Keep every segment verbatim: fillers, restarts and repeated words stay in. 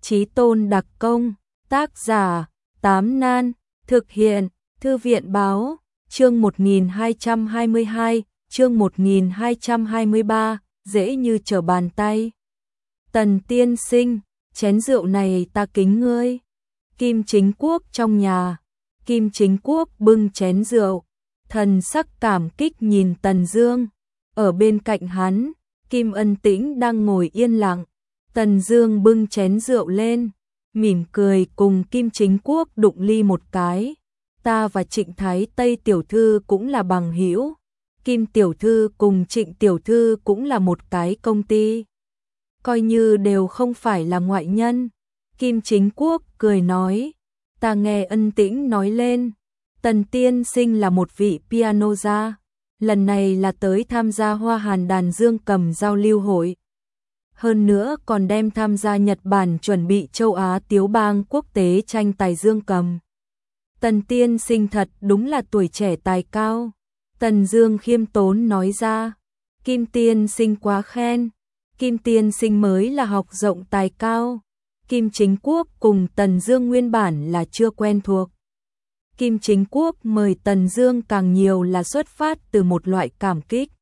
Chí tôn đặc công, tác giả, Tám Nan, thực hiện, Thư viện báo, chương một nghìn hai trăm hai mươi hai, chương một nghìn hai trăm hai mươi ba, dễ như trở bàn tay. Tần tiên sinh, chén rượu này ta kính ngươi. Kim Chính Quốc trong nhà, Kim Chính Quốc bưng chén rượu, thần sắc cảm kích nhìn Tần Dương. Ở bên cạnh hắn, Kim Ân Tĩnh đang ngồi yên lặng. Tần Dương bưng chén rượu lên, mỉm cười cùng Kim Chính Quốc đụng ly một cái. Ta và Trịnh Thái Tây tiểu thư cũng là bằng hữu. Kim tiểu thư cùng Trịnh tiểu thư cũng là một cái công ty, coi như đều không phải là ngoại nhân. Kim Chính Quốc cười nói, ta nghe Ân Tĩnh nói lên, Tần tiên sinh là một vị piano gia, lần này là tới tham gia Hoa Hàn đàn dương cầm giao lưu hội. Hơn nữa còn đem tham gia Nhật Bản chuẩn bị châu Á Tiếu bang quốc tế tranh tài dương cầm. Tần tiên sinh thật đúng là tuổi trẻ tài cao. Tần Dương khiêm tốn nói ra, Kim tiên sinh quá khen, Kim tiên sinh mới là học rộng tài cao. Kim Chính Quốc cùng Tần Dương nguyên bản là chưa quen thuộc. Kim Chính Quốc mời Tần Dương càng nhiều là xuất phát từ một loại cảm kích.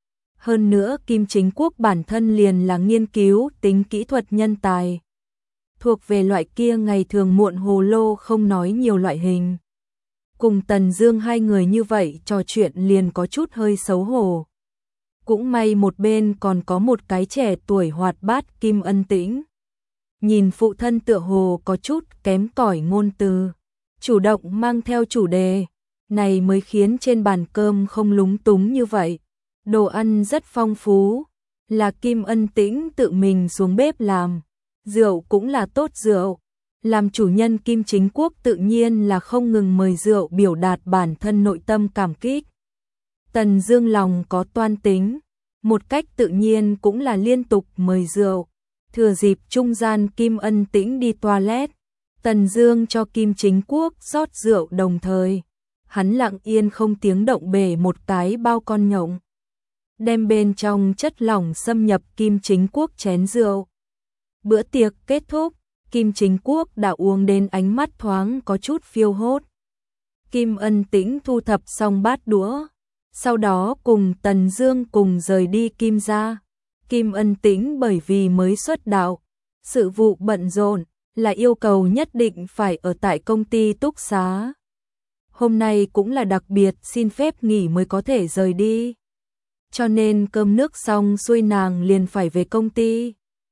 Hơn nữa Kim Chính Quốc bản thân liền là nghiên cứu tính kỹ thuật nhân tài, thuộc về loại kia ngày thường muộn hồ lô không nói nhiều loại hình. Cùng Tần Dương hai người như vậy trò chuyện liền có chút hơi xấu hổ. Cũng may một bên còn có một cái trẻ tuổi hoạt bát Kim Ân Tĩnh. Nhìn phụ thân tựa hồ có chút kém cỏi ngôn từ, chủ động mang theo chủ đề, này mới khiến trên bàn cơm không lúng túng như vậy. Đồ ăn rất phong phú, là Kim Ân Tĩnh tự mình xuống bếp làm, rượu cũng là tốt rượu. Làm chủ nhân Kim Chính Quốc tự nhiên là không ngừng mời rượu biểu đạt bản thân nội tâm cảm kích. Tần Dương lòng có toan tính, một cách tự nhiên cũng là liên tục mời rượu. Thừa dịp trung gian Kim Ân Tĩnh đi toilet, Tần Dương cho Kim Chính Quốc rót rượu đồng thời, hắn lặng yên không tiếng động bể một cái bao con nhộng, đem bên trong chất lỏng xâm nhập Kim Chính Quốc chén rượu. Bữa tiệc kết thúc, Kim Chính Quốc đã uống đến ánh mắt thoáng có chút phiêu hốt. Kim Ân Tĩnh thu thập xong bát đũa, sau đó cùng Tần Dương cùng rời đi Kim gia. Kim Ân Tĩnh bởi vì mới xuất đạo, sự vụ bận rộn, là yêu cầu nhất định phải ở tại công ty túc xá. Hôm nay cũng là đặc biệt xin phép nghỉ mới có thể rời đi. Cho nên cơm nước xong xuôi nàng liền phải về công ty.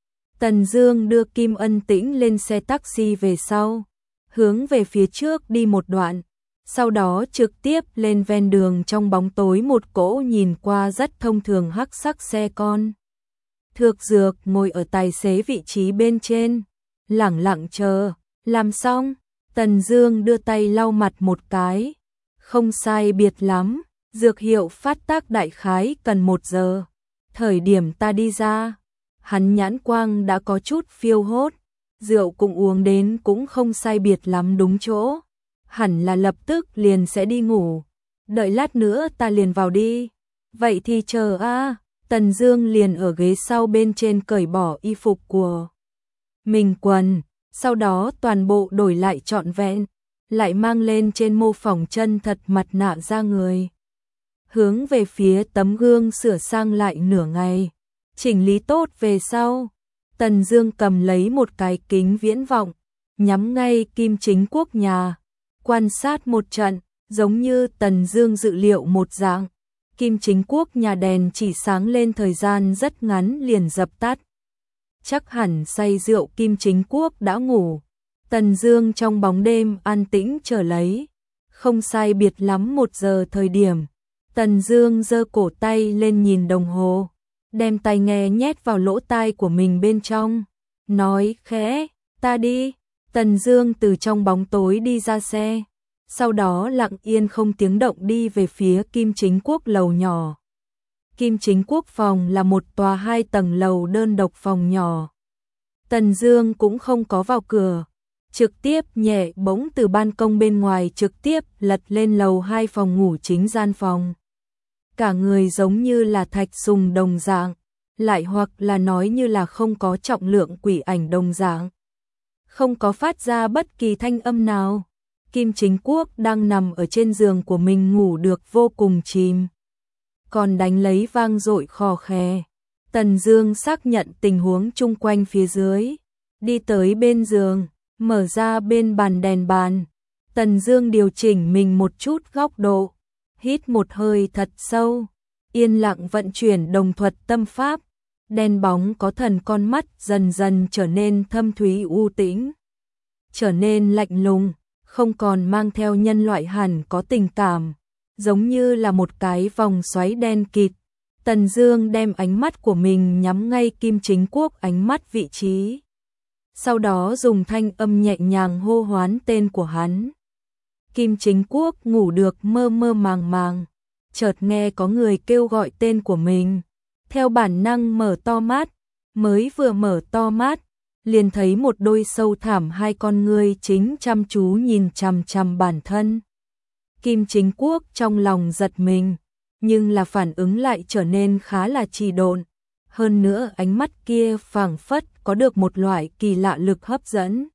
Tần Dương đưa Kim Ân Tĩnh lên xe taxi về sau, hướng về phía trước đi một đoạn, sau đó trực tiếp lên ven đường trong bóng tối một cỗ nhìn qua rất thông thường hắc sắc xe con. Thược Dược ngồi ở tài xế vị trí bên trên, lẳng lặng chờ. Làm xong, Tần Dương đưa tay lau mặt một cái. Không sai biệt lắm, dược hiệu phát tác đại khái cần một giờ. Thời điểm ta đi ra, hắn nhãn quang đã có chút phiêu hốt, rượu cũng uống đến cũng không sai biệt lắm đúng chỗ. Hẳn là lập tức liền sẽ đi ngủ, đợi lát nữa ta liền vào đi. Vậy thì chờ a. Tần Dương liền ở ghế sau bên trên cởi bỏ y phục của mình quần, sau đó toàn bộ đổi lại trọn vẹn, lại mang lên trên mô phỏng chân thật mặt nạ da người. Hướng về phía tấm gương sửa sang lại nửa ngày, chỉnh lý tốt về sau, Tần Dương cầm lấy một cái kính viễn vọng, nhắm ngay Kim Chính Quốc nhà, quan sát một trận, giống như Tần Dương dự liệu một dạng. Kim Chính Quốc nhà đèn chỉ sáng lên thời gian rất ngắn liền dập tắt. Chắc hẳn say rượu Kim Chính Quốc đã ngủ. Tần Dương trong bóng đêm an tĩnh chờ lấy. Không sai biệt lắm một giờ thời điểm, Tần Dương giơ cổ tay lên nhìn đồng hồ, đem tai nghe nhét vào lỗ tai của mình bên trong, nói khẽ, ta đi. Tần Dương từ trong bóng tối đi ra xe, sau đó lặng yên không tiếng động đi về phía Kim Chính Quốc lầu nhỏ. Kim Chính Quốc phòng là một tòa hai tầng lầu đơn độc phòng nhỏ. Tần Dương cũng không có vào cửa, trực tiếp nhẹ bỗng từ ban công bên ngoài trực tiếp lật lên lầu hai phòng ngủ chính gian phòng. Cả người giống như là thạch sùng đồng dạng, lại hoặc là nói như là không có trọng lượng quỷ ảnh đồng dạng. không có phát ra bất kỳ thanh âm nào. Kim Chính Quốc đang nằm ở trên giường của mình ngủ được vô cùng chìm. Còn đánh lấy vang dội khò khè. Tần Dương xác nhận tình huống chung quanh phía dưới. Đi tới bên giường, mở ra bên bàn đèn bàn. Tần Dương điều chỉnh mình một chút góc độ. Hít một hơi thật sâu. Yên lặng vận chuyển đồng thuật tâm pháp. Đen bóng có thần con mắt dần dần trở nên thâm thúy u tĩnh. Trở nên lạnh lùng. Không còn mang theo nhân loại hẳn có tình cảm, giống như là một cái vòng xoáy đen kịt. Tần Dương đem ánh mắt của mình nhắm ngay Kim Chính Quốc ánh mắt vị trí. Sau đó dùng thanh âm nhẹ nhàng hô hoán tên của hắn. Kim Chính Quốc ngủ được mơ mơ màng màng, chợt nghe có người kêu gọi tên của mình. Theo bản năng mở to mắt, mới vừa mở to mắt, liền thấy một đôi sâu thẳm hai con ngươi chính chăm chú nhìn chằm chằm bản thân. Kim Chính Quốc trong lòng giật mình, nhưng là phản ứng lại trở nên khá là trì độn. Hơn nữa ánh mắt kia phảng phất có được một loại kỳ lạ lực hấp dẫn,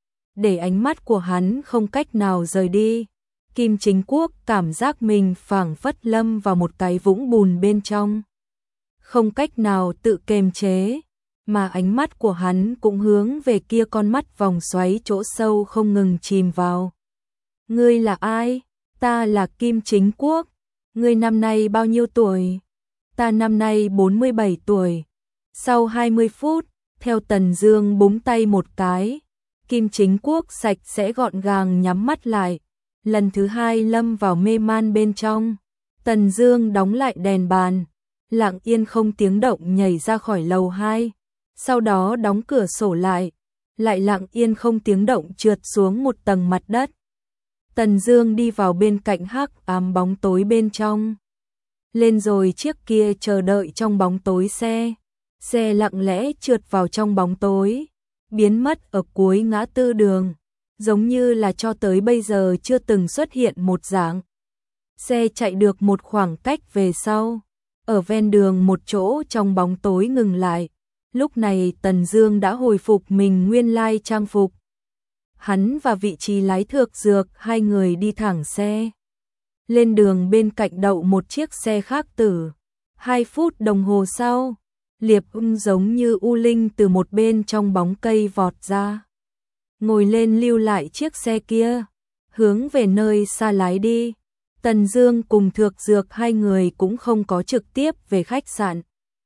để ánh mắt của hắn không cách nào rời đi. Kim Chính Quốc cảm giác mình phảng phất lâm vào một cái vũng bùn bên trong, không cách nào tự kiềm chế. Mà ánh mắt của hắn cũng hướng về kia con mắt vòng xoáy chỗ sâu không ngừng chìm vào. Ngươi là ai? Ta là Kim Chính Quốc. Ngươi năm nay bao nhiêu tuổi? Ta năm nay bốn mươi bảy tuổi. Sau hai mươi phút, theo Tần Dương búng tay một cái, Kim Chính Quốc sạch sẽ gọn gàng nhắm mắt lại, lần thứ hai lâm vào mê man bên trong. Tần Dương đóng lại đèn bàn, lặng yên không tiếng động nhảy ra khỏi lầu hai. Sau đó đóng cửa sổ lại, lại lặng yên không tiếng động trượt xuống một tầng mặt đất. Tần Dương đi vào bên cạnh hắc ám bóng tối bên trong. Lên rồi chiếc kia chờ đợi trong bóng tối xe. Xe lặng lẽ trượt vào trong bóng tối, biến mất ở cuối ngã tư đường, giống như là cho tới bây giờ chưa từng xuất hiện một dạng. Xe chạy được một khoảng cách về sau, ở ven đường một chỗ trong bóng tối ngừng lại. Lúc này Tần Dương đã hồi phục mình nguyên lai trang phục. Hắn và vị trí lái thược dược hai người đi thẳng xe. Lên đường bên cạnh đậu một chiếc xe khác tử. Hai phút đồng hồ sau, Liệp Ưng giống như u linh từ một bên trong bóng cây vọt ra. Ngồi lên lưu lại chiếc xe kia, hướng về nơi xa lái đi. Tần Dương cùng thược dược hai người cũng không có trực tiếp về khách sạn,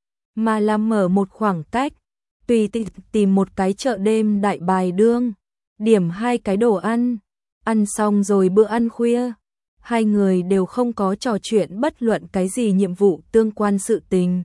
mà là mở một khoảng cách, tùy tìm một cái chợ đêm đại bài đương, điểm hai cái đồ ăn, ăn xong rồi bữa ăn khuya, hai người đều không có trò chuyện bất luận cái gì nhiệm vụ tương quan sự tình.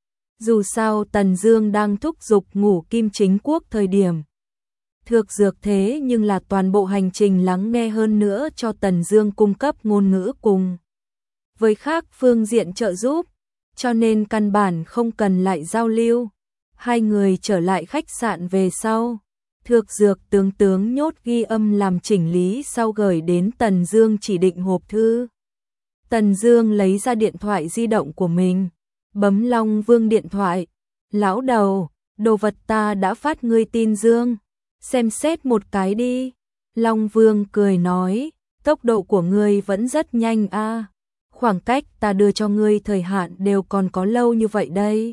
Dù sao Tần Dương đang thúc giục ngủ Kim Chính Quốc thời điểm. Thược dược thế nhưng là toàn bộ hành trình lắng nghe hơn nữa cho Tần Dương cung cấp ngôn ngữ cùng với khác phương diện trợ giúp, cho nên căn bản không cần lại giao lưu. Hai người trở lại khách sạn về sau, Thược dược tướng tướng nhốt ghi âm làm chỉnh lý sau gửi đến Tần Dương chỉ định hộp thư. Tần Dương lấy ra điện thoại di động của mình, bấm Long Vương điện thoại. Lão đầu, đồ vật ta đã phát ngươi tin Dương, xem xét một cái đi. Long Vương cười nói, tốc độ của ngươi vẫn rất nhanh a. Khoảng cách ta đưa cho ngươi thời hạn đều còn có lâu như vậy đây.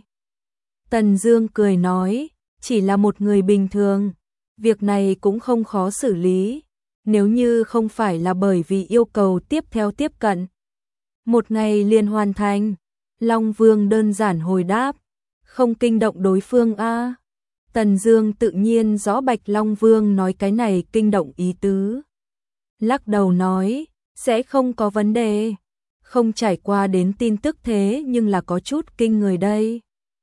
Tần Dương cười nói, chỉ là một người bình thường, việc này cũng không khó xử lý, nếu như không phải là bởi vì yêu cầu tiếp theo tiếp cận, một ngày liền hoàn thành. Long Vương đơn giản hồi đáp, không kinh động đối phương a. Tần Dương tự nhiên rõ Bạch Long Vương nói cái này kinh động ý tứ. Lắc đầu nói, sẽ không có vấn đề, không trải qua đến tin tức thế nhưng là có chút kinh người đây.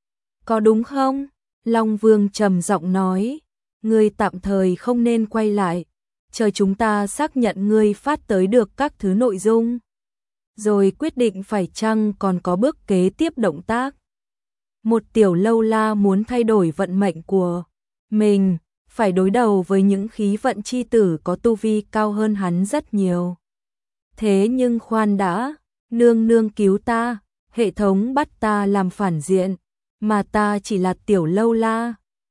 Có đúng không? Long Vương trầm giọng nói, ngươi tạm thời không nên quay lại, chờ chúng ta xác nhận ngươi phát tới được các thứ nội dung, rồi quyết định phải chăng còn có bước kế tiếp động tác. Một tiểu lâu la muốn thay đổi vận mệnh của mình, phải đối đầu với những khí vận chi tử có tu vi cao hơn hắn rất nhiều. Thế nhưng khoan đã, nương nương cứu ta, hệ thống bắt ta làm phản diện, mà ta chỉ là tiểu lâu la,